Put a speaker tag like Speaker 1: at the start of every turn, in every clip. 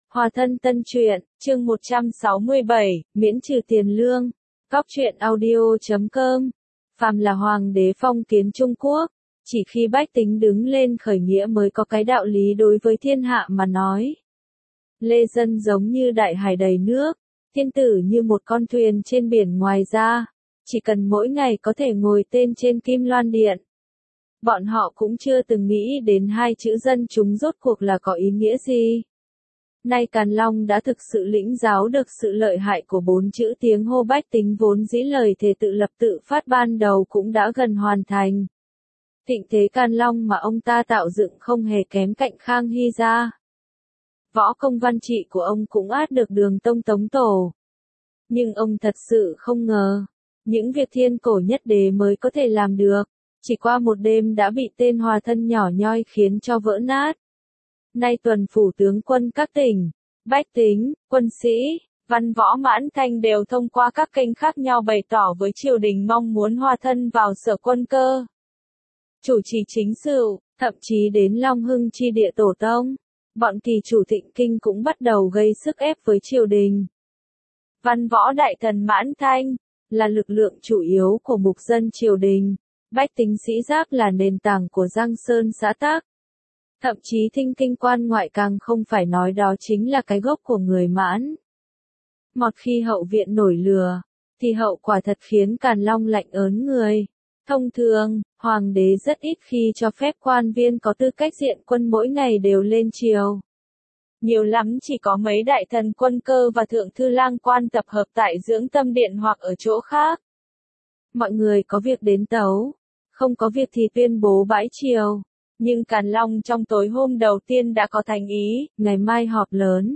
Speaker 1: Hòa thân tân truyện, chương 167, miễn trừ tiền lương. Cóc truyện audio.com. Phàm là hoàng đế phong kiến Trung Quốc, chỉ khi bách tính đứng lên khởi nghĩa mới có cái đạo lý đối với thiên hạ mà nói. Lê dân giống như đại hải đầy nước, thiên tử như một con thuyền trên biển, ngoài ra, chỉ cần mỗi ngày có thể ngồi tên trên Kim Loan Điện. Bọn họ cũng chưa từng nghĩ đến hai chữ dân chúng rốt cuộc là có ý nghĩa gì. Nay Càn Long đã thực sự lĩnh giáo được sự lợi hại của bốn chữ tiếng hô bách tính, vốn dĩ lời thề tự lập tự phát ban đầu cũng đã gần hoàn thành. Thịnh thế Càn Long mà ông ta tạo dựng không hề kém cạnh Khang Hy ra. Võ công văn trị của ông cũng át được Đường Tông Tống Tổ. Nhưng ông thật sự không ngờ, những việc thiên cổ nhất đế mới có thể làm được, chỉ qua một đêm đã bị tên Hòa thân nhỏ nhoi khiến cho vỡ nát. Nay tuần phủ tướng quân các tỉnh, bách tính, quân sĩ, văn võ Mãn Thanh đều thông qua các kênh khác nhau bày tỏ với triều đình mong muốn Hòa thân vào sở quân cơ, chủ trì chính sự, thậm chí đến Long Hưng chi địa tổ tông. Bọn kỳ chủ Thịnh Kinh cũng bắt đầu gây sức ép với triều đình. Văn võ đại thần Mãn Thanh là lực lượng chủ yếu của mục dân triều đình, bách tính sĩ giáp là nền tảng của Giang Sơn xã tắc. Thậm chí Thinh Kinh quan ngoại càng không phải nói, đó chính là cái gốc của người Mãn. Một khi hậu viện nổi lửa, thì hậu quả thật khiến Càn Long lạnh ớn người. Thông thường, hoàng đế rất ít khi cho phép quan viên có tư cách diện quân mỗi ngày đều lên triều. Nhiều lắm chỉ có mấy đại thần quân cơ và thượng thư lang quan tập hợp tại Dưỡng Tâm Điện hoặc ở chỗ khác. Mọi người có việc đến tấu, không có việc thì tuyên bố bãi triều. Nhưng Càn Long trong tối hôm đầu tiên đã có thành ý, ngày mai họp lớn.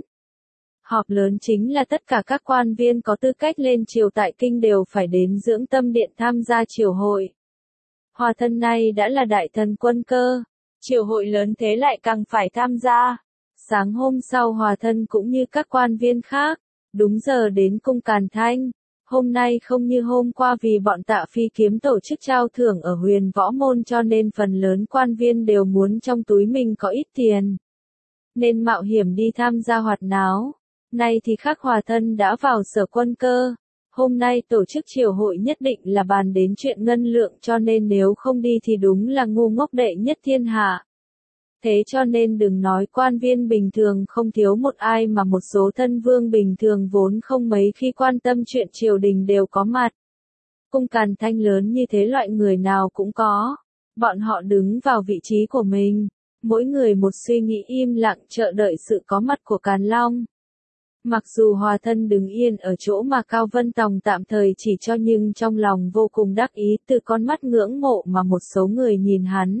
Speaker 1: Họp lớn chính là tất cả các quan viên có tư cách lên triều tại kinh đều phải đến Dưỡng Tâm Điện tham gia triều hội. Hòa thân này đã là đại thần quân cơ, triều hội lớn thế lại càng phải tham gia. Sáng hôm sau Hòa thân cũng như các quan viên khác, đúng giờ đến cung Càn Thanh. Hôm nay không như hôm qua vì bọn Tạ Phi Kiếm tổ chức trao thưởng ở Huyền Võ Môn, cho nên phần lớn quan viên đều muốn trong túi mình có ít tiền, nên mạo hiểm đi tham gia hoạt náo. Nay thì khác, Hòa thân đã vào sở quân cơ. Hôm nay tổ chức triều hội nhất định là bàn đến chuyện ngân lượng, cho nên nếu không đi thì đúng là ngu ngốc đệ nhất thiên hạ. Thế cho nên đừng nói quan viên bình thường không thiếu một ai, mà một số thân vương bình thường vốn không mấy khi quan tâm chuyện triều đình đều có mặt. Cung Càn Thanh lớn như thế, loại người nào cũng có. Bọn họ đứng vào vị trí của mình, mỗi người một suy nghĩ, im lặng chờ đợi sự có mặt của Càn Long. Mặc dù Hòa thân đứng yên ở chỗ mà Cao Vân Tòng tạm thời chỉ cho, nhưng trong lòng vô cùng đắc ý, từ con mắt ngưỡng mộ mà một số người nhìn hắn.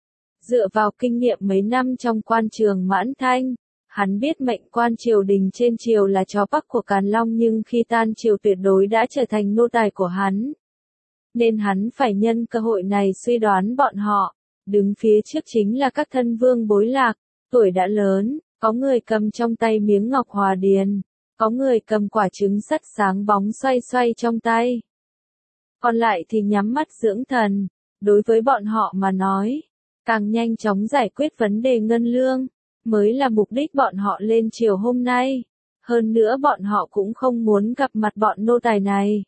Speaker 1: Dựa vào kinh nghiệm mấy năm trong quan trường Mãn Thanh, hắn biết mệnh quan triều đình trên triều là chó bắc của Càn Long, nhưng khi tan triều tuyệt đối đã trở thành nô tài của hắn. Nên hắn phải nhân cơ hội này suy đoán bọn họ. Đứng phía trước chính là các thân vương bối lạc, tuổi đã lớn, có người cầm trong tay miếng ngọc hòa điền, có người cầm quả trứng sắt sáng bóng xoay xoay trong tay. Còn lại thì nhắm mắt dưỡng thần. Đối với bọn họ mà nói, càng nhanh chóng giải quyết vấn đề ngân lương mới là mục đích bọn họ lên triều hôm nay. Hơn nữa bọn họ cũng không muốn gặp mặt bọn nô tài này.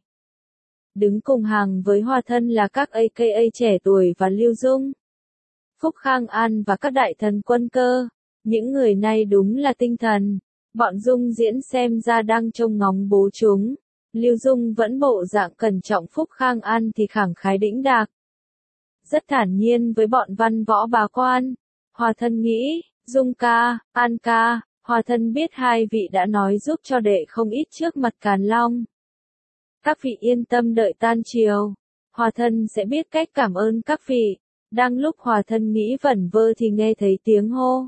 Speaker 1: Đứng cùng hàng với Hòa thân là các AKA trẻ tuổi và Lưu Dung, Phúc Khang An và các đại thần quân cơ. Những người này đúng là tinh thần. Bọn Dung diễn xem ra đang trông ngóng bố chúng. Lưu Dung vẫn bộ dạng cẩn trọng, Phúc Khang An thì khẳng khái đĩnh đạc, rất thản nhiên với bọn văn võ bá quan. Hòa thân nghĩ, Dung ca, An ca, Hòa thân biết hai vị đã nói giúp cho đệ không ít trước mặt Càn Long. Các vị yên tâm đợi tan triều, Hòa thân sẽ biết cách cảm ơn các vị. Đang lúc Hòa thân nghĩ vẩn vơ thì nghe thấy tiếng hô.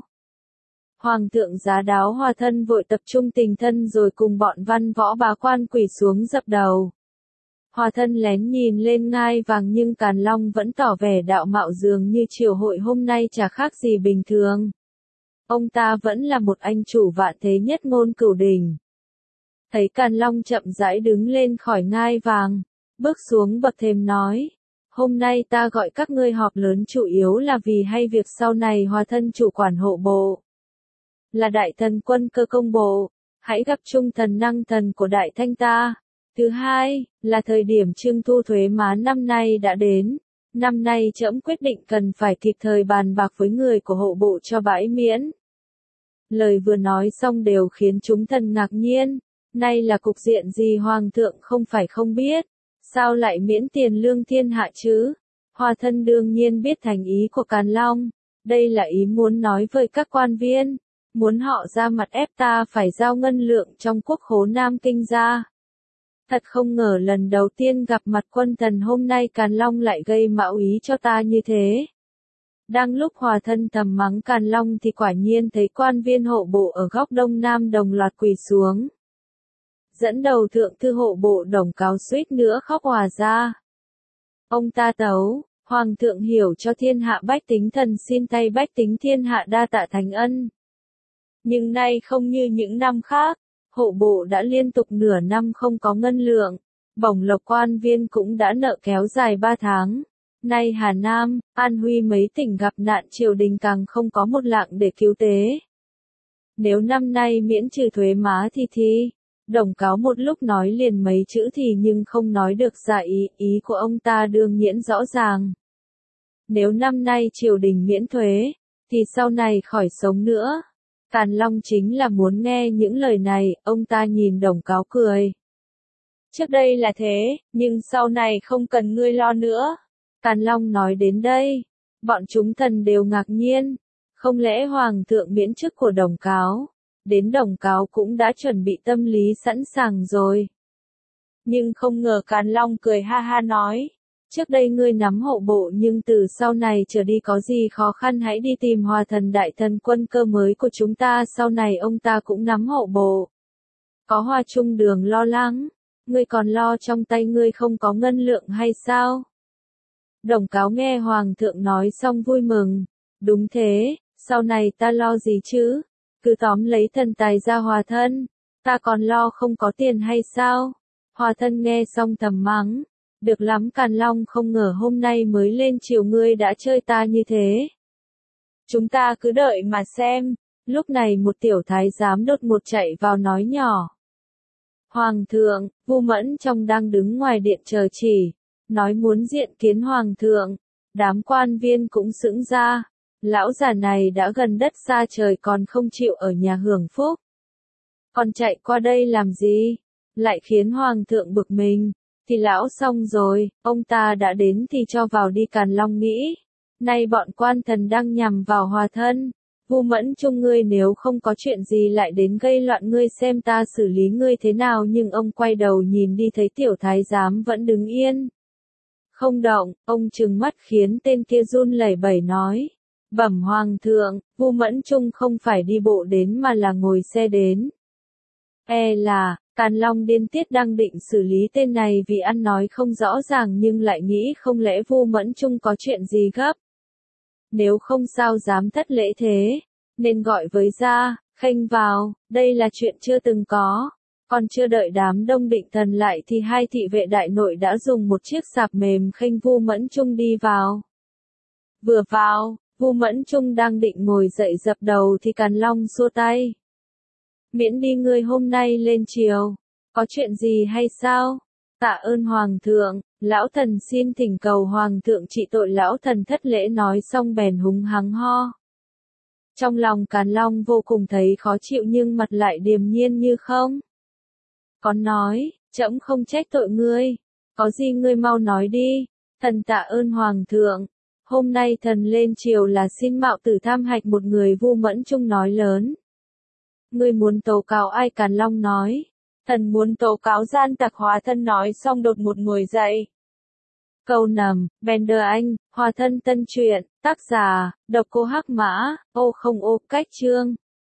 Speaker 1: Hoàng thượng giá đáo. Hòa thân vội tập trung tình thân rồi cùng bọn văn võ bá quan quỳ xuống dập đầu. Hòa thân lén nhìn lên ngai vàng, nhưng Càn Long vẫn tỏ vẻ đạo mạo, dường như triều hội hôm nay chả khác gì bình thường. Ông ta vẫn là một anh chủ vạn thế nhất ngôn cửu đỉnh. Thấy Càn Long chậm rãi đứng lên khỏi ngai vàng, bước xuống bậc thềm nói: Hôm nay ta gọi các ngươi họp lớn chủ yếu là vì hay việc sau này Hòa thân chủ quản hộ bộ. là đại thần Quân Cơ công bộ, hãy gặp trung thần năng thần của đại thanh ta. Thứ hai, là thời điểm trưng thu thuế má năm nay đã đến. Năm nay trẫm quyết định cần phải kịp thời bàn bạc với người của hộ bộ cho bãi miễn. Lời vừa nói xong đều khiến chúng thần ngạc nhiên. Nay là cục diện gì hoàng thượng không phải không biết. Sao lại miễn tiền lương thiên hạ chứ? Hòa thân đương nhiên biết thành ý của Càn Long. Đây là ý muốn nói với các quan viên. Muốn họ ra mặt ép ta phải giao ngân lượng trong quốc khố Nam Kinh ra. Thật không ngờ lần đầu tiên gặp mặt quân thần hôm nay Càn Long lại gây mạo ý cho ta như thế. Đang lúc Hòa thân thầm mắng Càn Long thì quả nhiên thấy quan viên hộ bộ ở góc đông nam đồng loạt quỳ xuống. Dẫn đầu thượng thư hộ bộ Đồng Cáo suýt nữa khóc òa ra. Ông ta tấu, Hoàng thượng hiểu cho thiên hạ bách tính thần xin thay bách tính thiên hạ đa tạ thành ân. Nhưng nay không như những năm khác, hộ bộ đã liên tục nửa năm không có ngân lượng, bổng lộc quan viên cũng đã nợ kéo dài 3 tháng. Nay Hà Nam, An Huy mấy tỉnh gặp nạn triều đình càng không có một lạng để cứu tế. Nếu năm nay miễn trừ thuế má thì Đồng Cáo một lúc nói liền mấy chữ thì nhưng không nói được ra ý của ông ta đương nhiên rõ ràng. Nếu năm nay triều đình miễn thuế, thì sau này khỏi sống nữa. Càn Long chính là muốn nghe những lời này, ông ta nhìn Đồng Cáo cười. Trước đây là thế, nhưng sau này không cần ngươi lo nữa. Càn Long nói đến đây, bọn chúng thần đều ngạc nhiên. Không lẽ Hoàng thượng miễn chức của Đồng Cáo? Đến Đồng Cáo cũng đã chuẩn bị tâm lý sẵn sàng rồi. Nhưng không ngờ Càn Long cười ha ha nói. Trước đây ngươi nắm hộ bộ nhưng từ sau này trở đi có gì khó khăn hãy đi tìm Hòa thần đại thần Quân Cơ mới của chúng ta, sau này ông ta cũng nắm hộ bộ. Có Hòa Trung Đường lo lắng, ngươi còn lo trong tay ngươi không có ngân lượng hay sao? Đồng Cáo nghe Hoàng thượng nói xong vui mừng. Đúng thế, sau này ta lo gì chứ? Cứ tóm lấy thần tài ra hòa thân, ta còn lo không có tiền hay sao? Hòa thân nghe xong thầm mắng. Được lắm Càn Long, không ngờ hôm nay mới lên chiều ngươi đã chơi ta như thế. Chúng ta cứ đợi mà xem. Lúc này một tiểu thái giám đột ngột chạy vào nói nhỏ. Hoàng thượng, Vu Mẫn Trong đang đứng ngoài điện chờ chỉ, nói muốn diện kiến Hoàng thượng. Đám quan viên cũng sững ra. Lão già này đã gần đất xa trời còn không chịu ở nhà hưởng phúc. Còn chạy qua đây làm gì? Lại khiến Hoàng thượng bực mình. Thì lão xong rồi, ông ta đã đến thì cho vào đi. Càn Long nghĩ. Nay bọn quan thần đang nhằm vào Hòa thân. Vu Mẫn Trung ngươi nếu không có chuyện gì lại đến gây loạn, ngươi xem ta xử lý ngươi thế nào. Nhưng ông quay đầu nhìn đi thấy tiểu thái giám vẫn đứng yên. Không động, ông trừng mắt khiến tên kia run lẩy bẩy nói. Bẩm Hoàng thượng, Vu Mẫn Trung không phải đi bộ đến mà là ngồi xe đến. Là, Càn Long điên tiết đang định xử lý tên này vì ăn nói không rõ ràng nhưng lại nghĩ không lẽ Vu Mẫn Trung có chuyện gì gấp. Nếu không sao dám thất lễ thế, nên gọi với ra, khênh vào, đây là chuyện chưa từng có. Còn chưa đợi đám đông định thần lại thì hai thị vệ đại nội đã dùng một chiếc sạp mềm khênh Vu Mẫn Trung đi vào. Vừa vào, Vu Mẫn Trung đang định ngồi dậy dập đầu thì Càn Long xua tay. Miễn đi ngươi hôm nay lên triều, có chuyện gì hay sao? Tạ ơn Hoàng thượng, lão thần xin thỉnh cầu Hoàng thượng trị tội. Lão thần thất lễ nói xong bèn húng hắng ho. Trong lòng Càn Long vô cùng thấy khó chịu nhưng mặt lại điềm nhiên như không. Còn nói, trẫm không trách tội ngươi, có gì ngươi mau nói đi. Thần tạ ơn Hoàng thượng. Hôm nay thần lên triều là xin mạo tử tham hạch một người. Vu Mẫn Trung nói lớn. Ngươi muốn tố cáo ai? Càn Long nói. Thần muốn tố cáo gian tặc. Hòa thân nói xong đột một ngồi dậy. Câu nằm, Bender Anh, Hòa thân tân truyện, tác giả, Độc Cô Hắc Mã, ô không ô, cách chương.